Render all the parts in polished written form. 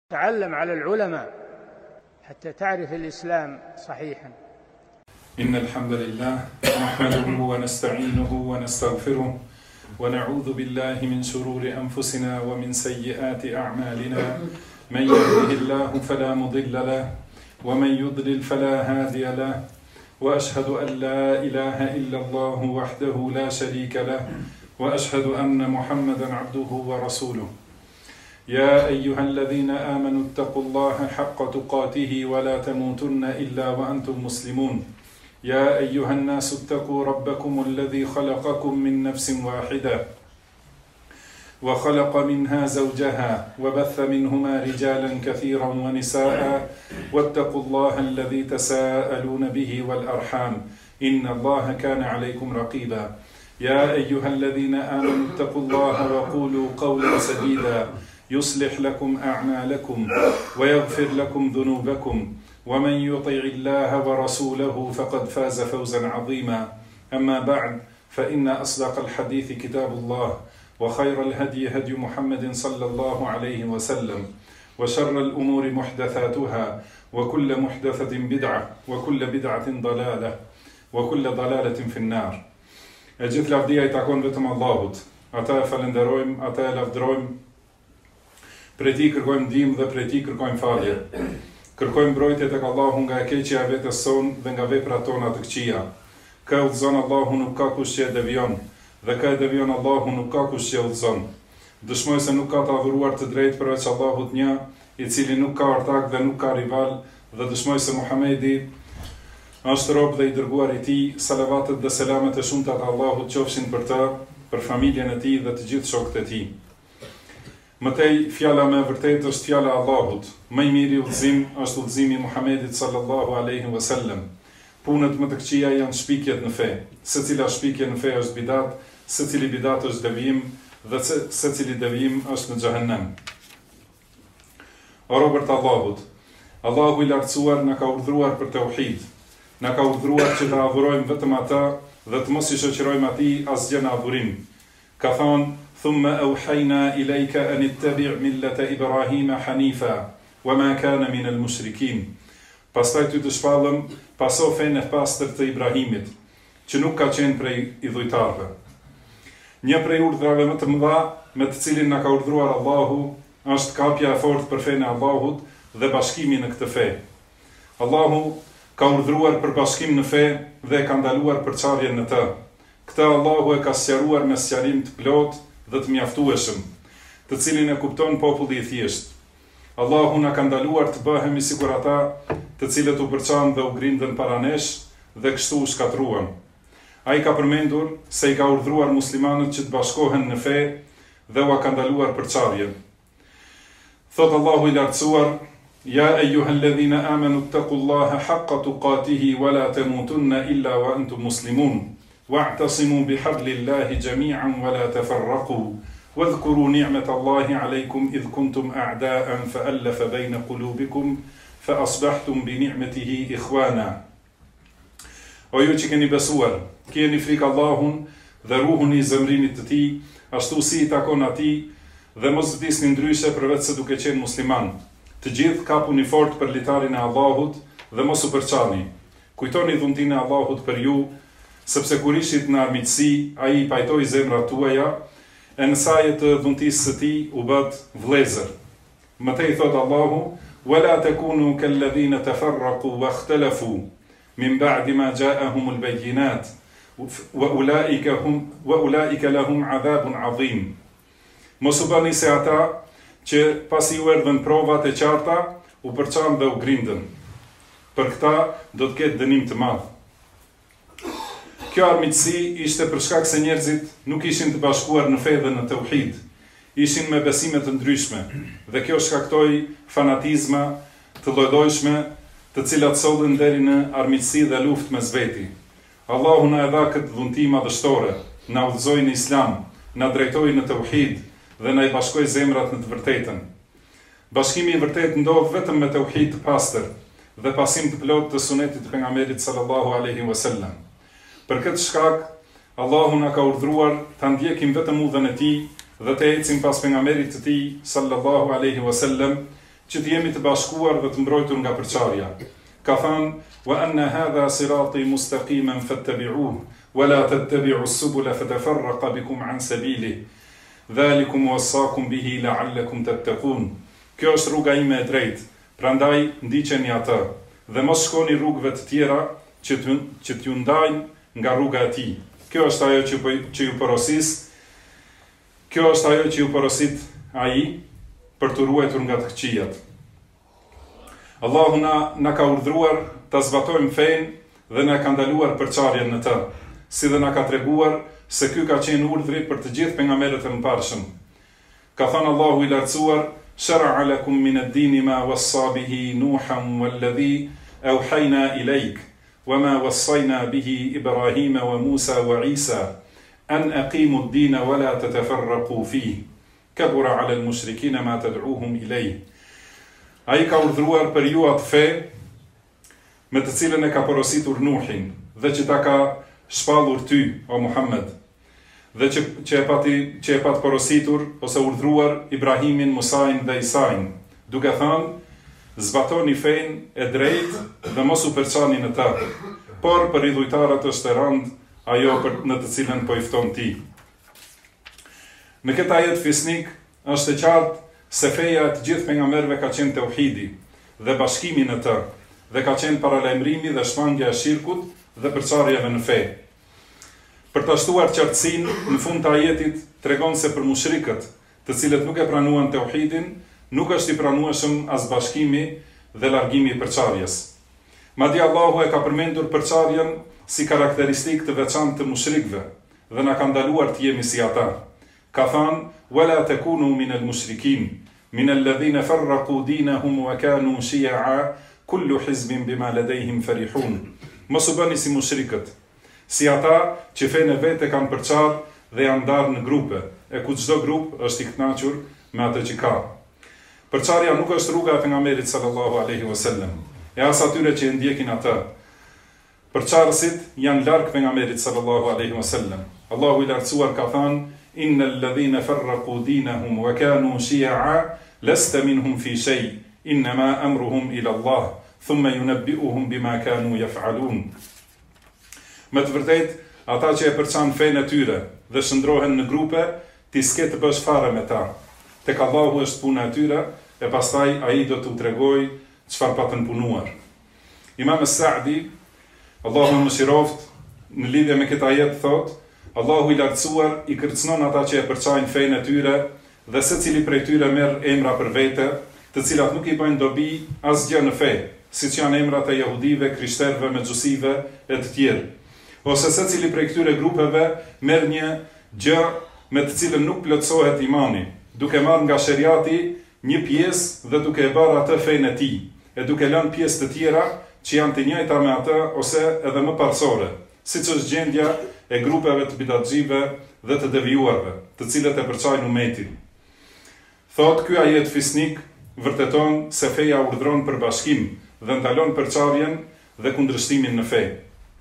تعلم على العلماء حتى تعرف الإسلام صحيحا. إن الحمد لله نحمده ونستعينه ونستغفره ونعوذ بالله من شرور أنفسنا ومن سيئات أعمالنا. من يهده الله فلا مضل له ومن يضلل فلا هادي له، وأشهد أن لا إله إلا الله وحده لا شريك له، وأشهد أن محمدا عبده ورسوله. يا أيها الذين آمنوا اتقوا الله حق تقاته ولا تموتن إلا وأنتم مسلمون. يا أيها الناس اتقوا ربكم الذي خلقكم من نفس واحدة وخلق منها زوجها وبث منهما رجالا كثيرا ونساء، واتقوا الله الذي تساءلون به والأرحام إن الله كان عليكم رقيبا. يا أيها الذين آمنوا اتقوا الله وقولوا قولا سديدا يصلح لكم أعمالكم ويغفر لكم ذنوبكم، ومن يطع الله ورسوله فقد فاز فوزا عظيما. أما بعد، فإن أصدق الحديث كتاب الله، وخير الهدي هدي محمد صلى الله عليه وسلم، وشر الأمور محدثاتها، وكل محدثة بدعة، وكل بدعة ضلالة، وكل ضلالة في النار. Gjithë lavdia I takon vetëm Allahut. Ata e falenderojmë, ata e lavdërojmë, prej Tij kërkojmë ndihmë dhe prej Tij kërkojmë falje. Kërkojmë mbrojtje tek Allahu nga e keqja e vetes son dhe nga veprat tona të këqija. Kë udhëzon Allahu nuk ka kush që e devion, dhe kë e devion Allahu nuk ka kush që e udhëzon. Dëshmoj se nuk ka të adhuruar të drejtë përveç Allahut një, I cili nuk ka ortak dhe nuk ka rival, dhe dëshmoj se Muhamedi është rob dhe I dërguar I Tij. Salavatet dhe selamet e shumta të Allahut qofshin për të, për familjen e Tij dhe të gjithë shokët e Tij. Mëtej, fjala me vërtet është fjala Allahut. Më I miri udhëzim është udhëzimi I Muhamedit sallallahu alaihi wasallam. Punët më të këqija janë shpikjet në fe. Secila shpikje në fe është bidat, secili bidat është devijim dhe secili devijim është në xhehenem. O robërt të Allahut, Allahu I lartësuar na ka urdhëruar për tauhid. Na ka urdhëruar që të adhurojmë vetëm atë dhe të mos I shoqërojmë atij asgjë në adhurim. Ka thonë: "Thumma awhayna ilayka an ittabi' millata Ibrahima hanifa wa ma kana min al-mushrikin." Pastaj ty të shpallëm paso fenë e pastër të Ibrahimit, që nuk ka qenë prej idhujtarëve. Një prej urdhrave më të mëdha me të cilin na ka urdhëruar Allahu është kapja e fortë për fenë e Allahut dhe bashkimi në këtë fe. Allahu ka urdhëruar për bashkim në fe dhe ka ndaluar përçarjen në të. Këtë Allahu e ka sqaruar me sqarim të plotë dhe të mjaftueshëm, të cilin e kupton populli I thjesht. Allahu na ka ndaluar të bëhemi sikur ata të cilët u përçan dhe u grindën para nesh dhe kështu u shkatruan. Ai ka përmendur se I ka urdhëruar muslimanët që të bashkohen në fe dhe u ka ndaluar përçarjen. Thot Allahu I lartësuar: "Ya ayyuhalladhina amanu ittaqullaha haqqa tuqatihi wa la tamutunna illa wa antum muslimun. Wa'tasimu bihablillahi jami'an wa la tafarraqu. Wadhkuru ni'matallahi 'alaykum idh kuntum a'da'an fa'alafa bayna qulubikum fa asbahtum bi ni'matihi ikhwana." O ju që keni besuar, keni frikë Allahun dhe ruhuni I zemrinit të Tij, ashtu si I takon atij, dhe mos vdisni ndryshe përveç se duke qenë musliman. Të gjithë kapuni fort për litarin e Allahut dhe mos u përçani. Kujtoni dhuntinë e Allahut për ju, sepse kur ishit në armiqësi, ai I pajtoi zemrat tuaja, e në saje të dhuntisë së Tij u bët vëllezër. Mëtej thot Allahu: "Wala takunu kalladhina tafarraqu wakhtalafu min ba'di ma ja'ahumul bayyinat wa ulaika lahum 'adhabun 'adhim." Mos u bëni se ata që pasi u erdhën provat e qarta, u përçan dhe u grindën. Për këta do të ketë dënim të madh. Kjo armiqësi ishte për shkak se njerëzit nuk ishin të bashkuar në fe dhe në tauhid. Ishin me besime të ndryshme, dhe kjo shkaktoi fanatizma të lloj-llojshme, të cilat sollën deri në armiqësi dhe luftë mes veti. Allahu na e dha këtë dhunti madhështore, na udhëzoi në Islam, na drejtoi në tauhid dhe na I bashkoi zemrat në të vërtetën. Bashkimi I vërtetë ndodh vetëm me tauhid të pastër dhe pasim të plotë të sunetit të pejgamberit sallallahu alaihi wasallam. Për këtë shkak, Allahu na ka urdhëruar ta ndjekim vetëm udhën e Tij dhe të ecim pas pejgamberit të Tij sallallahu alaihi wasallam, që të jemi të bashkuar dhe të mbrojtur nga përçarja. Ka thënë: "Wa anna hadha sirati mustaqiman fattabi'uhu wa la tattabi'u as-subula fatafarraqa bikum an sabili. Dhalikum wasaqum bihi la'allakum tattaqun." Kjo është rruga ime e drejtë, prandaj ndiqeni atë dhe mos shkoni rrugëve të tjera që t'ju ndajnë nga rruga e tij. Kjo është ajo që ju porosis. Kjo është ajo që ju porosit ai për të ruajtur nga të këqijat. Allahu na ka urdhëruar ta zbatojmë fenë dhe na ka ndaluar përçarjen në të, si dhe na ka treguar se ky ka qenë urdhri për të gjithë pejgamberët e mëparshëm. Ka thënë Allahu i lartësuar: "Shara'a lakum min ad-dini ma wassa bihi Nuhan walladhi awhayna ilayk wama wassayna bihi Ibrahima wa Musa wa Isa an aqimu ad-dina wa la tatafarraqu fihi kabura 'ala al-mushrikina ma tad'uuhum ilayh." Ai ka urdhëruar për ju atë fe me të cilën e ka porositur Nuhin dhe që ta ka shpallur ty, o Muhammed, dhe që e pat porositur ose urdhëruar Ibrahimin, Musain dhe Isain, duke thënë: "Zbatoni fenë e drejtë dhe mos u përçani në të, por për idhujtarët është e rëndë ajo në të cilën po i fton ti." Në këtë ajet fisnik është e qartë se feja e të gjithë pejgamberëve ka qenë tauhidi dhe bashkimi në të, dhe ka qenë paralajmërimi dhe shmangja e shirkut dhe përçarjeve në fe. Për ta shtuar qartësinë, në fund të ajetit tregon se për mushrikët, të cilët nuk e pranuan tauhidin, nuk është i pranueshëm as bashkimi dhe largimi i përçarjes. Madje Allahu e ka përmendur përçarjen si karakteristikë të veçantë të mushrikëve dhe na ka ndaluar të jemi si ata. Ka thënë: "Wala takunu min al-mushrikin, min alladhina farraqu dinahum wa kanu shi'a, kullu hizbin bima ladayhim farihun." Mos u bëni si mushrikët, si ata që fenë e vetë kanë përçarë dhe janë ndarë në grupe, e ku çdo grup është i kënaqur me atë që ka. Përçarja nuk është rruga e pejgamberit sallallahu alaihi wasallam, e as atyre që e ndjekin atë. Përçarësit janë larg pejgamberit sallallahu alaihi wasallam. Allahu i lartësuar ka thënë: "Innal ladhina farraqu dinahum wa kanu shi'a lasta minhum fi shay, inma amruhum ila Allah, thumma yunabbi'uhum bima kanu yaf'alun." Me të vërtetë, ata që e përçan fenë e tyre dhe shndrohen në grupe, ti s'ke të bësh fare me ta. Tek Allahu është puna e tyre, e pastaj ai do t'u tregojë çfarë patën punuar. Imam Sa'di, Allahu më mëshiroft, në lidhje me këtë ajet thotë: "Allahu i lartësuar i kërcënon ata që e përçajnë fenë e tyre dhe secili prej tyre merr emra për vete, të cilat nuk i bëjnë dobi asgjë në fe, siç janë emrat e jehudive, krishterëve, mexhusive e të tjerë. Ose secili prej këtyre grupeve merr një gjë me të cilën nuk plotësohet imani, duke marrë nga sheriati një pjesë dhe duke e bërë atë fenë e tij, e duke lënë pjesë të tjera që janë të njëjta me atë ose edhe më parsore, siç është gjendja e grupeve të bidatxive dhe të devijuarve, të cilët e përçajnë umetin." Thotë ky ajet fisnik vërteton se feja urdhron për bashkim dhe ndalon përçarjen dhe kundërshtimin në fe.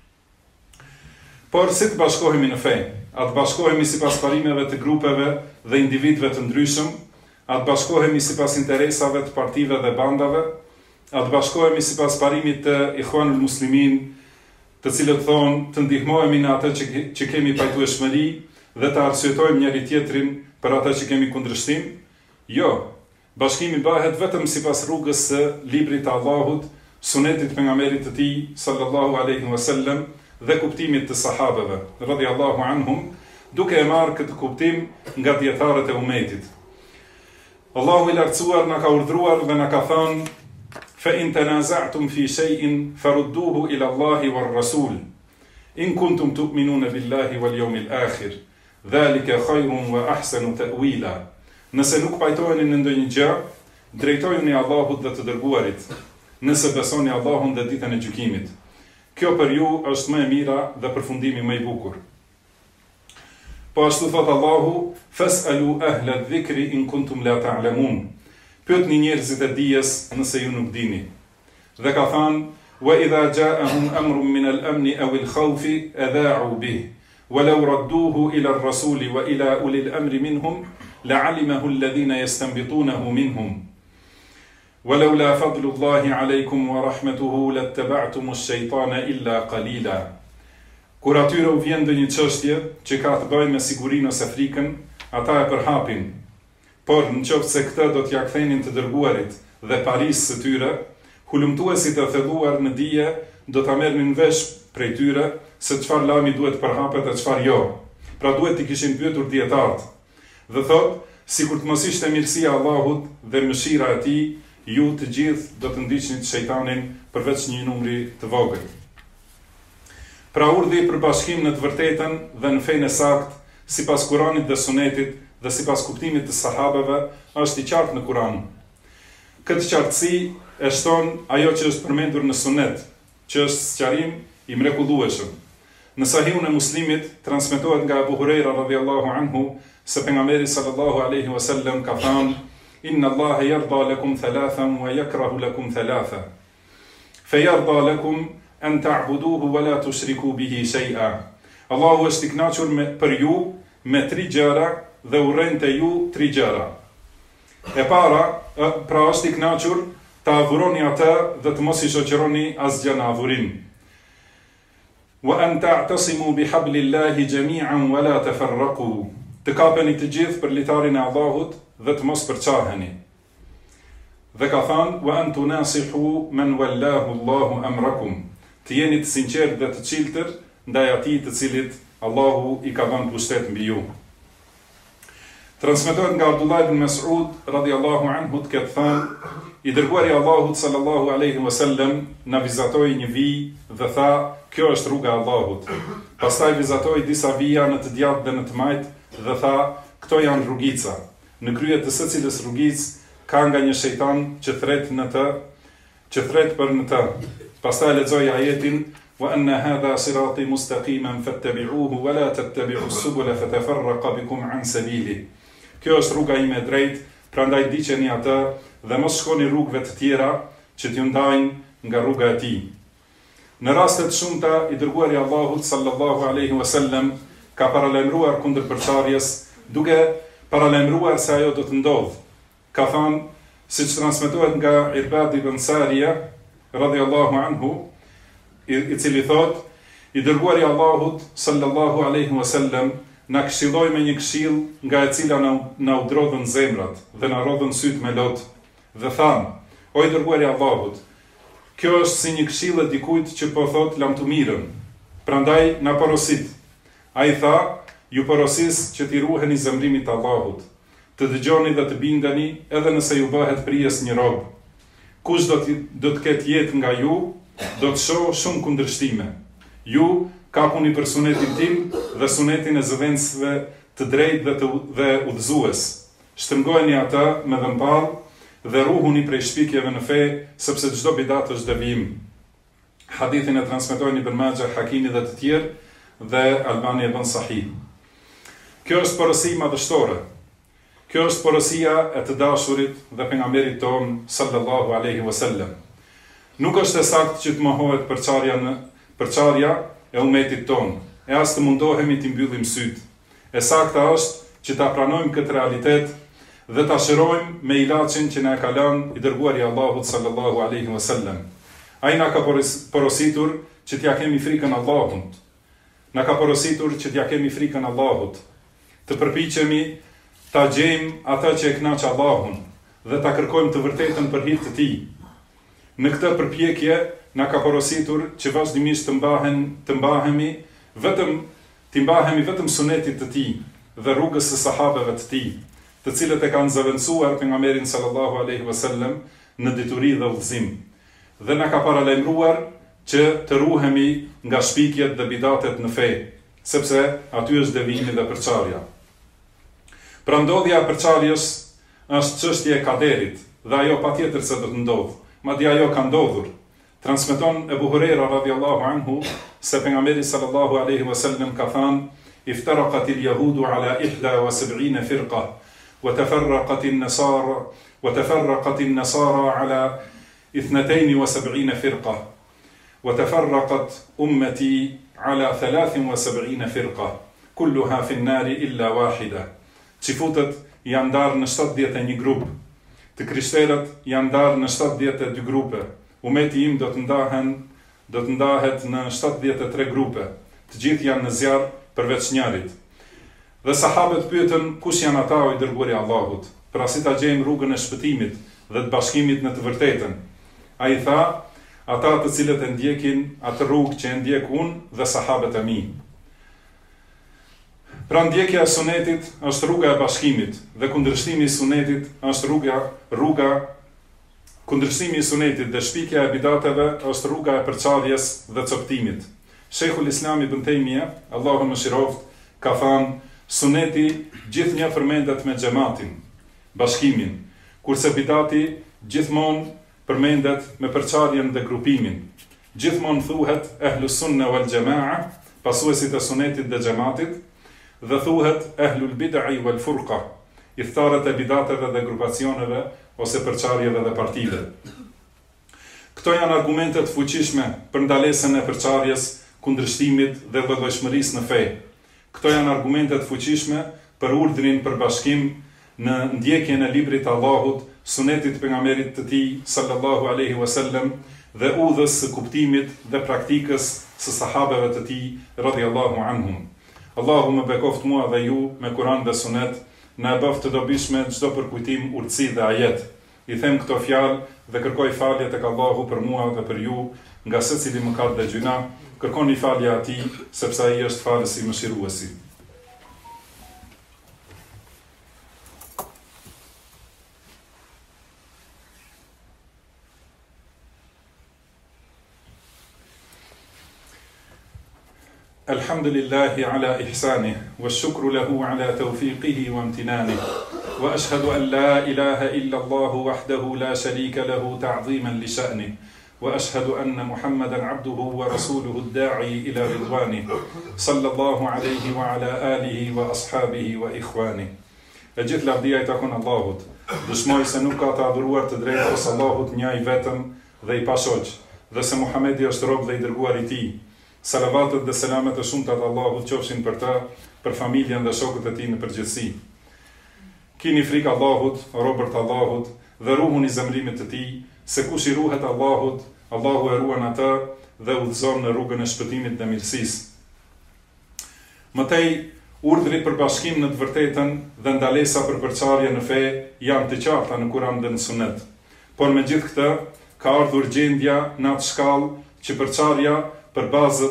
Por si të bashkohemi në fe? A të bashkohemi sipas parimeve të grupeve dhe individëve të ndryshëm? A të bashkohemi sipas interesave të partive dhe bandave? A të bashkohemi sipas parimit të Ikhwanul Muslimin, të cilët thonë të ndihmohemi në atë që kemi pajtueshmëri dhe të arsyetojmë njëri tjetrin për atë që kemi kundërshtim? Jo, bashkimi bëhet vetëm sipas rrugës së librit të Allahut, sunetit pejgamberit të tij sallallahu alaihi wasallam dhe kuptimit të sahabeve radhiyallahu anhum, duke e marrë këtë kuptim nga dietarët e umetit. Allahu i lartësuar na ka urdhëruar dhe na ka thënë: "Fa in tanaza'tum fi shay'in farudduhu ila Allahi war Rasul, in kuntum tu'minuna billahi wal yawmil akhir, dhalika khayrun wa ahsanu ta'wila." Nëse nuk pajtoheni në ndonjë gjë, drejtojuni Allahut dhe të dërguarit, nëse besoni Allahun dhe ditën e gjykimit. Kjo për ju është më e mira dhe përfundimi më i bukur. Po ashtu thot Allahu: "Fas'alu ahla adh-dhikri in kuntum la ta'lamun." Pyetni njerëzit e dijes nëse ju nuk dini. Dhe ka thënë: "Wa idha ja'ahum amrun min al-amn aw al-khawfi adha'u bih, wa law radduhu ila ar-rasuli wa ila uli al-amri minhum la'alimahu alladhina yastanbitunahu minhum." "Walaula fadlullahi alaykum wa rahmatuhu lattaba'tum ash-shaytana illa qalila." Kur atyre u vjen ndonjë çështje që ka të bëjë me sigurinë ose frikën, ata e përhapin. Por nëse këtë do t'ja kthenin të dërguarit dhe parisë së tyre, hulumtuesit e thelluar në dije do ta merrnin vesh prej tyre se çfarë lami duhet përhapet e çfarë jo. Pra duhet t'i kishin pyetur dietarët. Dhe thot, sikur të mos ishte mirësia e Allahut dhe mëshira e tij, ju të gjithë do të ndiqnit shejtanin përveç një numri të vogël. Pra urdhri për bashkim në të vërtetën dhe në fenë e saktë, sipas Kuranit dhe Sunetit dhe sipas kuptimit të sahabeve, është i qartë në Kuran. Këtë qartësi e shton ajo që është përmendur në Sunet, që është sqarim i mrekullueshëm. Në Sahihun e Muslimit transmetohet nga Abu Huraira radhiyallahu anhu se pejgamberi sallallahu alaihi wasallam ka thënë: "Inna Allaha yarda lakum thalathan wa yakrahu lakum thalatha. Fayarda lakum an ta'buduhu wa la tushriku bihi shay'a." Allahu është i kënaqur për ju me 3 gjëra dhe urren te ju 3 gjëra. E para, pra është i kënaqur ta adhuroni atë dhe të mos i shoqëroni asgjë në adhurim. Wa an ta'tasimu bihablillahi jami'an wa la tafarraqu. Të kapeni të gjithë për litarin e Allahut dhe të mos përçaheni. Dhe ka thënë: "Wa an tunasihu man wallahu Allahu amrakum." Të jeni të sinqertë dhe të çiltër ndaj atij të cilit Allahu i ka dhënë pushtet mbi ju. Transmetohet nga Abdullah ibn Mas'ud radhiyallahu anhu të ketë thënë: "I dërguari Allahut sallallahu alaihi wasallam na vizatoi një vijë dhe tha: Kjo është rruga e Allahut." Pastaj vizatoi disa vija në të djathtë dhe në të majtë dhe tha: Këto janë rrugica, në krye të së cilës rrugicë ka nga një shejtan që thret për në të. Pastaj lexoi ajetin: "Wa anna hadha sirati mustaqiman fattabi'uhu wa la tattabi'us subula fatafarraqa bikum an sabili." Kjo është rruga ime e drejtë, prandaj ndiqeni atë dhe mos shkoni rrugëve të tjera që t'ju ndajnë nga rruga e tij. Në rastet shumëta i dërguari Allahut sallallahu alaihi wasallam ka paralajmëruar kundër përçarjes, duke paralajmëruar se ajo do të ndodhë. Ka thënë, siç transmetohet nga Irbad ibn Sariya radhiyallahu anhu, i cili thot: "I dërguari Allahut sallallahu alaihi wasallam na këshilloi me një këshill nga e cila na u drodhën zemrat dhe na rodhën syt me lot, dhe thanë: O i dërguari Allahut, kjo është si një këshill e dikujt që po thot lam të mirën, prandaj na porosit." Ai tha: "Ju porosis që t'i ruheni zemrimit të Allahut, të dëgjoni dhe të bindeni edhe nëse ju bëhet prijes një rob. Kush do të ketë jetë nga ju, do të shohë shumë kundërshtime. Ju kapuni për sunetin tim dhe sunetin e zëvendësve të drejtë dhe udhëzues. Shtrëngojeni ata me dhëmball dhe ruhuni prej shpikjeve në fe, sepse çdo bidat është devijim." Hadithin e transmetojnë Ibn Majah, Hakimi dhe të tjerë, dhe Albani e bën sahih. Kjo është porosi madhështore. Kjo është porosia e të dashurit dhe pejgamberit ton sallallahu alaihi wasallam. Nuk është e saktë që të mohohet përçarja e ummetit ton, e as të mundohemi të mbyllim syt. E sakta është që ta pranojmë këtë realitet dhe ta shërojmë me ilaçin që na ka lënë i dërguari Allahut sallallahu alaihi wasallam. Ai na ka porositur që t'ja kemi frikën Allahut. Na ka porositur që t'ja kemi frikën Allahut. Të përpiqemi ta gjejmë ata që e kënaq Allahun dhe ta kërkojmë të vërtetën për hir të tij. Në këtë përpjekje na ka porositur që vazhdimisht të mbahemi vetëm sunetit të tij dhe rrugës së sahabeve të tij, të cilët e kanë zëvendësuar pejgamberin sallallahu alaihi wasallam në dituri dhe udhëzim. Dhe na ka paralajmëruar që të ruhemi nga shpikjet dhe bidatet në fe, sepse aty është devijimi dhe përçarja. Pra ndodhja e përçarjes është çështje e kaderit dhe ajo patjetër se do të ndodhë, madje ajo ka ndodhur. Transmeton Abu Huraira radhiyallahu anhu se pejgamberi sallallahu alaihi wasallam ka thënë: "Iftaraqat al-yahudu ala 71 firqa wa tafarraqat an-nasara ala 72 firqa wa tafarraqat ummati ala 73 firqa kulluha fi an-nar illa wahida." Çifutët janë ndarë në 71 grup, Të krishterët janë ndarë në 72 grupe. Umeti im do të ndahet në 73 grupe. Të gjithë janë në zjarr përveç njërit. Dhe sahabët pyetën kush janë ata o i dërguari i Allahut, pra si ta gjejmë rrugën e shpëtimit dhe të bashkimit në të vërtetën. Ai tha, ata të cilët e ndjekin atë rrugë që e ndjek unë dhe sahabët e mi. Pra ndjekja e sunetit është rruga e bashkimit dhe kundërshtimi i sunetit është kundërshtimi i sunetit dhe shpikja e bidateve është rruga e përçarjes dhe coptimit. Sheikhul Islam Ibn Taymija, Allahu mëshiroft, ka thënë, suneti gjithnjë përmendet me xhamatin, bashkimin, kurse bidati gjithmonë përmendet me përçarjen dhe grupimin. Gjithmonë thuhet ehlus sunne wal jamaa, pasuesit e sunetit dhe xhamatit, dhe thuhet ehlul bid'i wal furqa, idhtarët e bidateve dhe grupacioneve ose përçarjeve dhe partive. Këto janë argumentet fuqishme për ndalesën e përçarjes, kundërshtimit dhe llojshmërisë në fe. Këto janë argumentet fuqishme për urdhrin për bashkim në ndjekjen e librit të Allahut, sunetit pejgamberit të tij sallallahu alaihi wasallam dhe udhës së kuptimit dhe praktikës së sahabeve të tij radhiyallahu anhum. Allahu më bekoft mua dhe ju me Kur'an dhe Sunet, na e bëft të dobishme çdo përkujtim, urtësi dhe ajet. I them këto fjalë dhe kërkoj falje tek Allahu për mua dhe për ju, nga secili mëkat dhe gjuna. Kërkoni falje atij, sepse ai është falësi mëshiruesi. Alhamdulillahi ala ihsanih, wa shukru lahu ala tawfiqihi wa imtinanih, wa ashhadu an la ilaha illa Allahu wahdahu la sharika lahu ta'ziman li sha'nih, wa ashhadu anna Muhammadan abduhu wa rasuluhu ad-da'i ila ridwanih, sallallahu alayhi wa ala alihi wa ashabihi wa ikhwanih. E gjithë lavdia i takon Allahut. Dëshmoj se nuk ka të adhuruar të drejtë as Allahut një i vetëm dhe i pashoq, dhe se Muhamedi është rob dhe i dërguar i tij. Salavatet dhe selamet e shumta të Allahut qofshin për ta, për familjen dhe shokët e tij në përgjithësi. Kini frikë Allahut, robërt Allahut, dhe ruhun i zemrimit të tij, se kush i ruhet Allahut, Allahu e ruan atë dhe udhëzon në rrugën e shpëtimit dhe mirësisë. Mëtej, urdhri për bashkim në të vërtetën dhe ndalesa për përçarje në fe janë të qarta në Kur'an dhe në Sunet. Por me gjithë këtë, ka ardhur gjendja në atë shkallë që përçarja për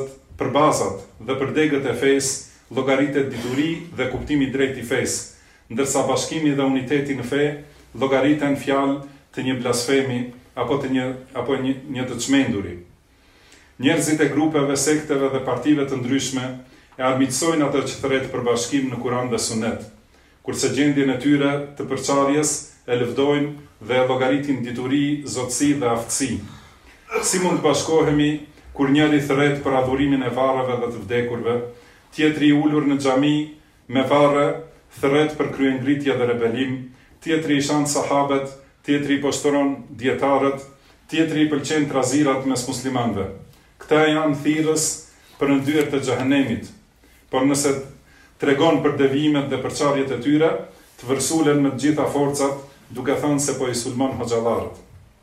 bazat dhe për degët e fesë llogaritet dituri dhe kuptimi drejt i fesë, ndërsa bashkimi dhe uniteti në fe llogariten fjalë të një blasfemi apo një të çmenduri. Njerëzit e grupeve, sekteve dhe partive të ndryshme e armiqsojnë atë që thret për bashkim në Kur'an dhe Sunet, kurse gjendjen e tyre të përçarjes e lëvdojnë dhe e llogaritin dituri, zotësi dhe aftësi. Si mund të bashkohemi kur njëri thret për adhurimin e varreve dhe të vdekurve, tjetri i ulur në xhami me varre thret për kryengritje dhe rebelim, tjetri i shan sahabet, tjetri i poshtron dietarët, tjetri i pëlqen trazirat mes muslimanëve. Këta janë thirrës për ndyrë të xhehenemit, por nëse tregon për devimet dhe përçarjet e tyre, të vërsulen me të gjitha forcat, duke thënë se po i sulmon hoxhallarët.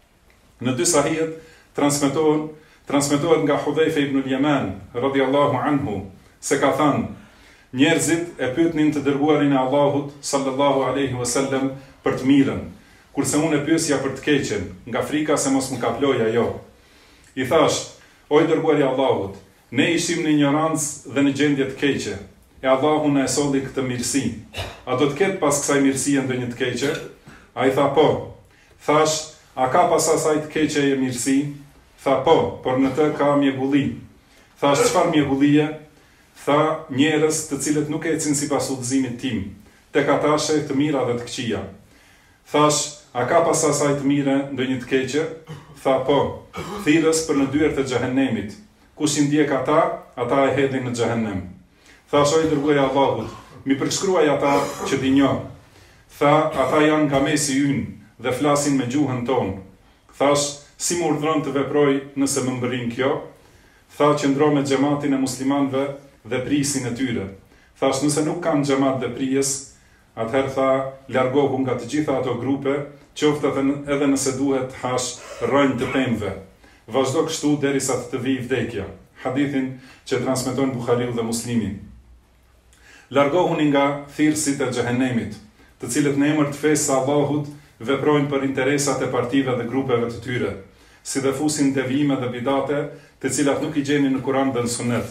Në dy sahihet transmetohet nga Hudhaifa ibn al-Yaman, radhiyallahu anhu, se ka thënë, njerëzit e pyetnin të dërguarin e Allahut, sallallahu alaihi wasallam, për të mirën, kurse unë e pyesja për të keqen, nga frika se mos më kaploj ajo. I thash, o i dërguari i Allahut, ne ishim në ignorancë dhe në gjendje të keqe, e Allahu na e solli këtë mirësi. A do të ketë pas kësaj mirësie ndonjë të keqe? Ai tha po. Thash, a ka pas asaj të keqe e mirësi? Tha po, por në të ka mjegulli. Thash, çfarë mjegullie? Tha, njerëz të cilët nuk ecin sipas udhëzimit tim, tek ata sheh të mira dhe të këqija. Thash, a ka pas asaj të mire ndonjë të keqe? Tha po, thirrës për në dyert e xhehenemit. Kush i ndjek ata e hedhin në xhehenem. Thash, o i dërguari i Allahut, mi përshkruaj ata që di njoh. Tha, ata janë nga mesi ynë dhe flasin me gjuhën tonë. Thash, si më urdhron të veproj nëse më mbërrin kjo? Tha, qëndro me xhamatin e muslimanëve dhe prisin e tyre. Thash, nëse nuk kanë xhamat dhe prijes, atëherë tha, largohu nga të gjitha ato grupe qoftë edhe nëse duhet hash rrënjë të pemëve. Vazhdo kështu derisa të vijë vdekja. Hadithin që transmeton Buhariu dhe Muslimi. Largohuni nga thirrësit e xhehenemit, të cilët në emër të fesë së Allahut veprojnë për interesat e partive dhe grupeve të tyre, si dhe fusin devijime dhe bidate, të cilat nuk i gjeni në Kur'an dhe në Sunet.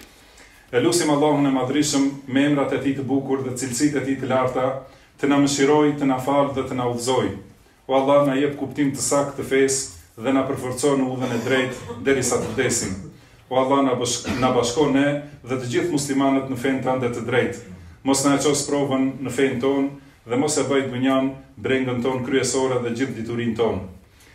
E lutim Allahun e Madhrishëm me emrat e Tij të bukur dhe cilësitë e Tij të larta, të na mëshirojë, të na falë dhe të na udhëzojë. O Allah, na jep kuptim të saktë të fesë dhe na përforcon në udhën e drejtë derisa të vdesim. O Allah, na bashko ne dhe të gjithë muslimanët në fenë tënde të drejtë. Mos na e ços provën në fenë tonë dhe mos e bëj dunjan brengën tonë kryesore dhe gjithë diturinë tonë.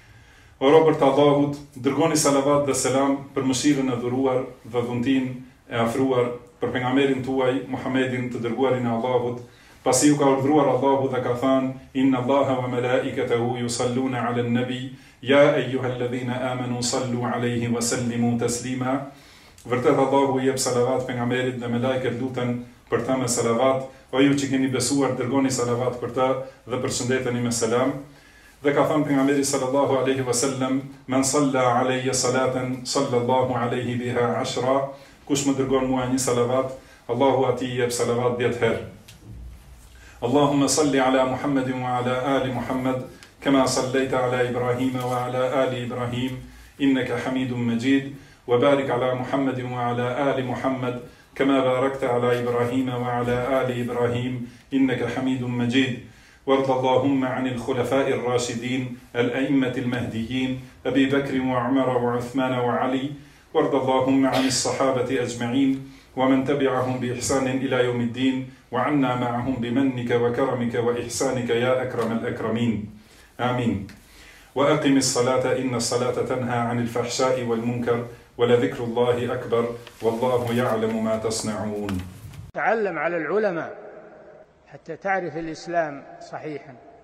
O robërt të Allahut, dërgoni salavat dhe selam për mëshirën e dhuruar dhe dhuntin e afruar për pejgamberin tuaj Muhammedin, të dërguarin e Allahut, pasi u ka urdhëruar Allahu dhe ka thënë: Inna Allaha wa malaikatahu yusalluna 'alan nabi ya ayyuhalladhina amanu sallu 'alayhi wa sallimu taslima. Vërtet Allahu i jep salavat pejgamberit dhe me lajket luten për ta me salavat. O ju që keni besuar, dërgoni salavat për ta dhe përshëndeteni me selam. Dhe ka thënë pejgamberi sallallahu alaihi wasallam: Men salla alayya salatan sallallahu alaihi biha 10. Kush më dërgon mua një salavat, Allahu atij i jep salavat 10 herë. Allahumma salli ala Muhammedin wa ala ali Muhammed, kama sallaita ala Ibrahima wa ala ali Ibrahim, innaka Hamidum Majid, wa barik ala Muhammedin wa ala ali Muhammed, kama barakta ala Ibrahima wa ala ali Ibrahim, innaka Hamidum Majid. وارض اللهم عن الخلفاء الراشدين الأئمة المهديين أبي بكر وعمر وعثمان وعلي. وارض اللهم عن الصحابة أجمعين ومن تبعهم بإحسان إلى يوم الدين وعنا معهم بمنك وكرمك وإحسانك يا أكرم الأكرمين. آمين. وأقم الصلاة إن الصلاة تنهى عن الفحشاء والمنكر ولذكر الله أكبر والله يعلم ما تصنعون. تعلم على العلماء حتى تعرف الإسلام صحيحا.